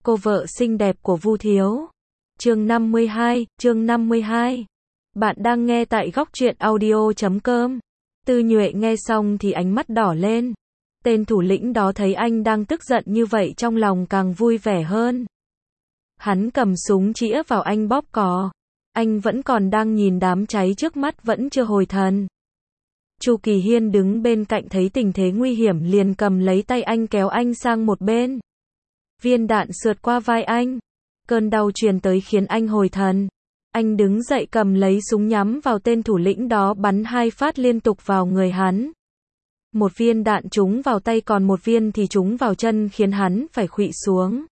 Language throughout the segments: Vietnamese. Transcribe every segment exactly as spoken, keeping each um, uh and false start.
Cô vợ xinh đẹp của Vu Thiếu. Chương năm mươi hai, chương năm mươi hai. Bạn đang nghe tại góc truyện audio chấm com. Tư Nhuệ nghe xong thì ánh mắt đỏ lên. Tên thủ lĩnh đó thấy anh đang tức giận như vậy trong lòng càng vui vẻ hơn. Hắn cầm súng chĩa vào anh bóp cò. Anh vẫn còn đang nhìn đám cháy trước mắt vẫn chưa hồi thần. Chu Kỳ Hiên đứng bên cạnh thấy tình thế nguy hiểm liền cầm lấy tay anh kéo anh sang một bên. Viên đạn sượt qua vai anh. Cơn đau truyền tới khiến anh hồi thần. Anh đứng dậy cầm lấy súng nhắm vào tên thủ lĩnh đó bắn hai phát liên tục vào người hắn. Một viên đạn trúng vào tay còn một viên thì trúng vào chân khiến hắn phải khuỵu xuống.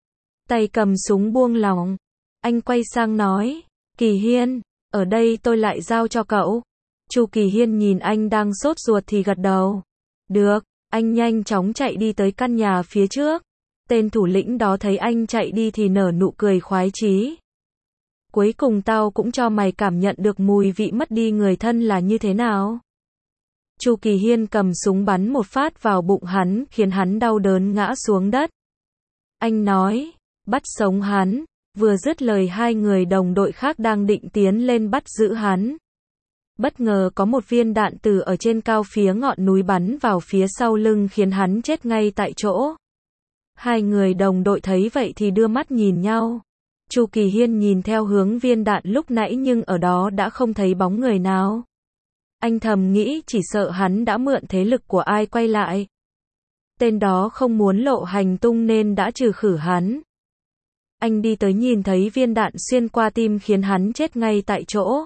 Tay cầm súng buông lỏng. Anh quay sang nói, Kỳ Hiên, ở đây tôi lại giao cho cậu. Chu Kỳ Hiên nhìn anh đang sốt ruột thì gật đầu. Được, anh nhanh chóng chạy đi tới căn nhà phía trước. Tên thủ lĩnh đó thấy anh chạy đi thì nở nụ cười khoái chí. Cuối cùng tao cũng cho mày cảm nhận được mùi vị mất đi người thân là như thế nào. Chu Kỳ Hiên cầm súng bắn một phát vào bụng hắn khiến hắn đau đớn ngã xuống đất. Anh nói, bắt sống hắn. Vừa dứt lời hai người đồng đội khác đang định tiến lên bắt giữ hắn. Bất ngờ có một viên đạn từ ở trên cao phía ngọn núi bắn vào phía sau lưng khiến hắn chết ngay tại chỗ. Hai người đồng đội thấy vậy thì đưa mắt nhìn nhau. Chu Kỳ Hiên nhìn theo hướng viên đạn lúc nãy nhưng ở đó đã không thấy bóng người nào. Anh thầm nghĩ chỉ sợ hắn đã mượn thế lực của ai quay lại. Tên đó không muốn lộ hành tung nên đã trừ khử hắn. Anh đi tới nhìn thấy viên đạn xuyên qua tim khiến hắn chết ngay tại chỗ.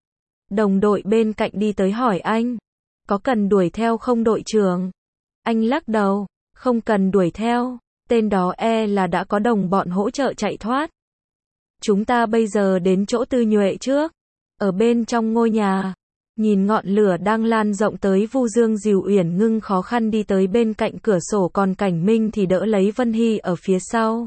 Đồng đội bên cạnh đi tới hỏi anh, có cần đuổi theo không đội trưởng? Anh lắc đầu, không cần đuổi theo, tên đó e là đã có đồng bọn hỗ trợ chạy thoát. Chúng ta bây giờ đến chỗ Tư Nhuệ trước. Ở bên trong ngôi nhà, nhìn ngọn lửa đang lan rộng tới, Vu Dương dìu Uyển Ngưng khó khăn đi tới bên cạnh cửa sổ, còn Cảnh Minh thì đỡ lấy Vân Hy ở phía sau.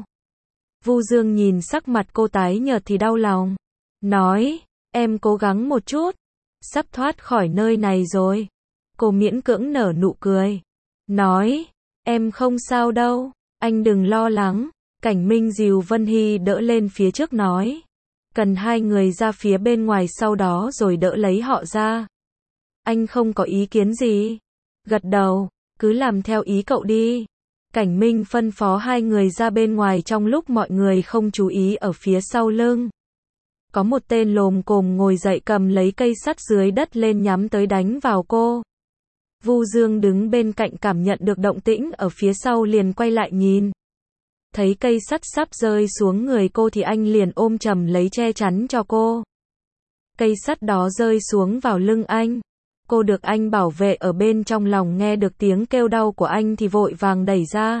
Vu Dương nhìn sắc mặt cô tái nhợt thì đau lòng, nói, em cố gắng một chút, sắp thoát khỏi nơi này rồi. Cô miễn cưỡng nở nụ cười, nói, em không sao đâu, anh đừng lo lắng. Cảnh Minh dìu Vân Hy đỡ lên phía trước nói, cần hai người ra phía bên ngoài sau đó rồi đỡ lấy họ ra. Anh không có ý kiến gì. Gật đầu, cứ làm theo ý cậu đi. Cảnh Minh phân phó hai người ra bên ngoài trong lúc mọi người không chú ý. Ở phía sau lưng có một tên lồm cồm ngồi dậy cầm lấy cây sắt dưới đất lên nhắm tới đánh vào cô. Vu Dương đứng bên cạnh cảm nhận được động tĩnh ở phía sau liền quay lại nhìn. Thấy cây sắt sắp rơi xuống người cô thì anh liền ôm chầm lấy che chắn cho cô. Cây sắt đó rơi xuống vào lưng anh. Cô được anh bảo vệ ở bên trong lòng nghe được tiếng kêu đau của anh thì vội vàng đẩy ra.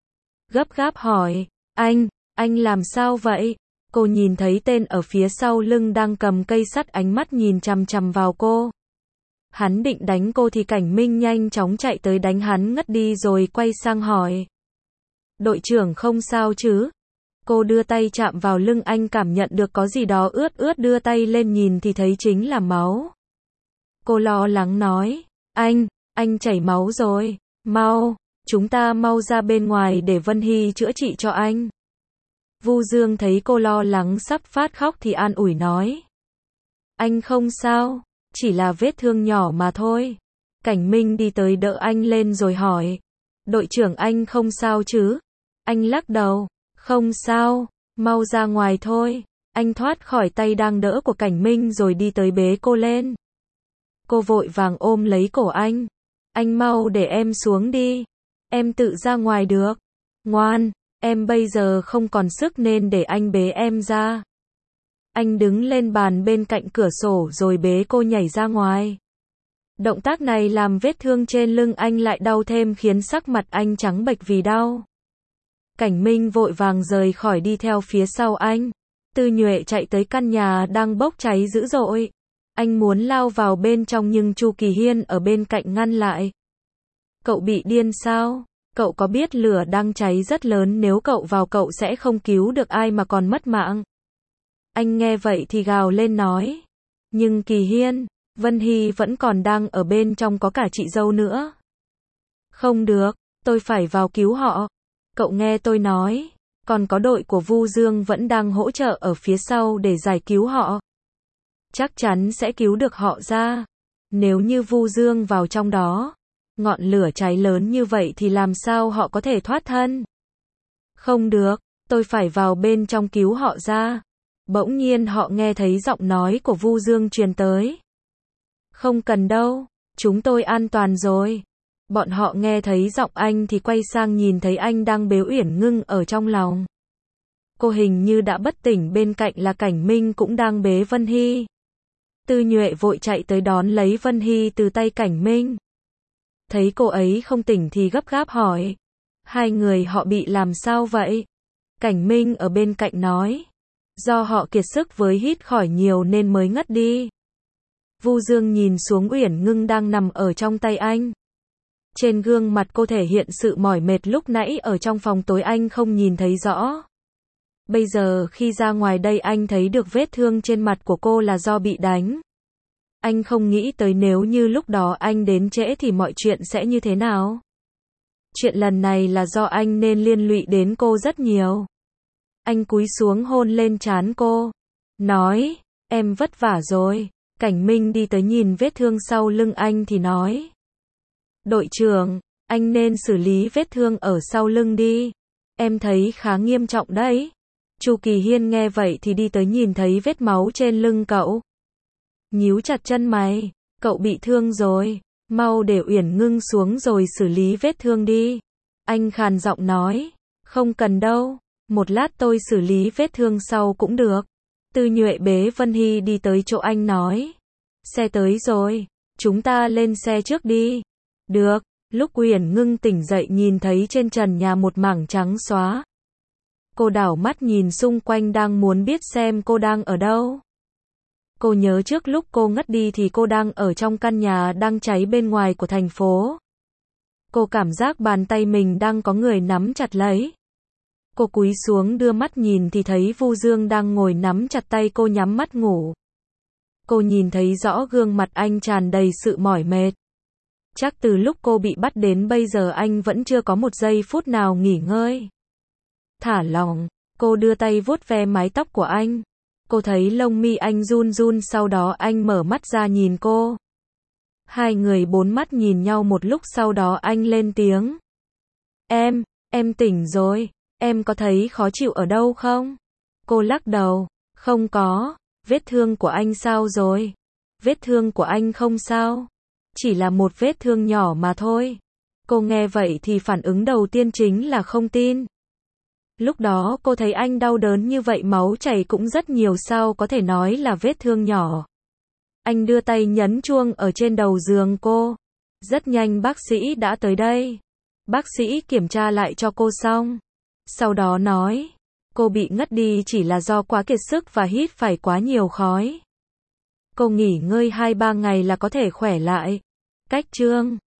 Gấp gáp hỏi, anh, anh làm sao vậy? Cô nhìn thấy tên ở phía sau lưng đang cầm cây sắt ánh mắt nhìn chằm chằm vào cô. Hắn định đánh cô thì Cảnh Minh nhanh chóng chạy tới đánh hắn ngất đi rồi quay sang hỏi. Đội trưởng không sao chứ? Cô đưa tay chạm vào lưng anh cảm nhận được có gì đó ướt ướt, đưa tay lên nhìn thì thấy chính là máu. Cô lo lắng nói, anh, anh chảy máu rồi, mau, chúng ta mau ra bên ngoài để Vân Hy chữa trị cho anh. Vu Dương thấy cô lo lắng sắp phát khóc thì an ủi nói, anh không sao, chỉ là vết thương nhỏ mà thôi. Cảnh Minh đi tới đỡ anh lên rồi hỏi, đội trưởng anh không sao chứ? Anh lắc đầu, không sao, mau ra ngoài thôi. Anh thoát khỏi tay đang đỡ của Cảnh Minh rồi đi tới bế cô lên. Cô vội vàng ôm lấy cổ anh. Anh mau để em xuống đi. Em tự ra ngoài được. Ngoan, em bây giờ không còn sức nên để anh bế em ra. Anh đứng lên bàn bên cạnh cửa sổ rồi bế cô nhảy ra ngoài. Động tác này làm vết thương trên lưng anh lại đau thêm khiến sắc mặt anh trắng bệch vì đau. Cảnh Minh vội vàng rời khỏi đi theo phía sau anh. Tư Nhuệ chạy tới căn nhà đang bốc cháy dữ dội. Anh muốn lao vào bên trong nhưng Chu Kỳ Hiên ở bên cạnh ngăn lại. Cậu bị điên sao? Cậu có biết lửa đang cháy rất lớn, nếu cậu vào cậu sẽ không cứu được ai mà còn mất mạng. Anh nghe vậy thì gào lên nói. Nhưng Kỳ Hiên, Vân Hy vẫn còn đang ở bên trong, có cả chị dâu nữa. Không được, tôi phải vào cứu họ. Cậu nghe tôi nói. Còn có đội của Vu Dương vẫn đang hỗ trợ ở phía sau để giải cứu họ. Chắc chắn sẽ cứu được họ ra. Nếu như Vu Dương vào trong đó, ngọn lửa cháy lớn như vậy thì làm sao họ có thể thoát thân? Không được, tôi phải vào bên trong cứu họ ra. Bỗng nhiên họ nghe thấy giọng nói của Vu Dương truyền tới. Không cần đâu, chúng tôi an toàn rồi. Bọn họ nghe thấy giọng anh thì quay sang nhìn thấy anh đang bế Uyển Ngưng ở trong lòng. Cô hình như đã bất tỉnh, bên cạnh là Cảnh Minh cũng đang bế Vân Hy. Tư Nhuệ vội chạy tới đón lấy Vân Hy từ tay Cảnh Minh. Thấy cô ấy không tỉnh thì gấp gáp hỏi. Hai người họ bị làm sao vậy? Cảnh Minh ở bên cạnh nói. Do họ kiệt sức với hít khỏi nhiều nên mới ngất đi. Vu Dương nhìn xuống Uyển Ngưng đang nằm ở trong tay anh. Trên gương mặt cô thể hiện sự mỏi mệt, lúc nãy ở trong phòng tối anh không nhìn thấy rõ. Bây giờ khi ra ngoài đây anh thấy được vết thương trên mặt của cô là do bị đánh. Anh không nghĩ tới nếu như lúc đó anh đến trễ thì mọi chuyện sẽ như thế nào. Chuyện lần này là do anh nên liên lụy đến cô rất nhiều. Anh cúi xuống hôn lên trán cô. Nói, em vất vả rồi. Cảnh Minh đi tới nhìn vết thương sau lưng anh thì nói. Đội trưởng, anh nên xử lý vết thương ở sau lưng đi. Em thấy khá nghiêm trọng đấy. Chu Kỳ Hiên nghe vậy thì đi tới nhìn thấy vết máu trên lưng cậu. Nhíu chặt chân mày, cậu bị thương rồi, mau để Uyển Ngưng xuống rồi xử lý vết thương đi. Anh khàn giọng nói, không cần đâu, một lát tôi xử lý vết thương sau cũng được. Tư Nhuệ bế Vân Hy đi tới chỗ anh nói. Xe tới rồi, chúng ta lên xe trước đi. Được, lúc Uyển Ngưng tỉnh dậy nhìn thấy trên trần nhà một mảng trắng xóa. Cô đảo mắt nhìn xung quanh đang muốn biết xem cô đang ở đâu. Cô nhớ trước lúc cô ngất đi thì cô đang ở trong căn nhà đang cháy bên ngoài của thành phố. Cô cảm giác bàn tay mình đang có người nắm chặt lấy. Cô cúi xuống đưa mắt nhìn thì thấy Vu Dương đang ngồi nắm chặt tay cô nhắm mắt ngủ. Cô nhìn thấy rõ gương mặt anh tràn đầy sự mỏi mệt. Chắc từ lúc cô bị bắt đến bây giờ anh vẫn chưa có một giây phút nào nghỉ ngơi. Thả lỏng, cô đưa tay vuốt ve mái tóc của anh. Cô thấy lông mi anh run run, sau đó anh mở mắt ra nhìn cô. Hai người bốn mắt nhìn nhau một lúc, sau đó anh lên tiếng. Em, em tỉnh rồi, em có thấy khó chịu ở đâu không? Cô lắc đầu, không có. Vết thương của anh sao rồi? Vết thương của anh không sao. Chỉ là một vết thương nhỏ mà thôi. Cô nghe vậy thì phản ứng đầu tiên chính là không tin. Lúc đó cô thấy anh đau đớn như vậy, máu chảy cũng rất nhiều, sao có thể nói là vết thương nhỏ. Anh đưa tay nhấn chuông ở trên đầu giường cô. Rất nhanh bác sĩ đã tới đây. Bác sĩ kiểm tra lại cho cô xong. Sau đó nói, cô bị ngất đi chỉ là do quá kiệt sức và hít phải quá nhiều khói. Cô nghỉ ngơi hai ba ngày là có thể khỏe lại. Cách chương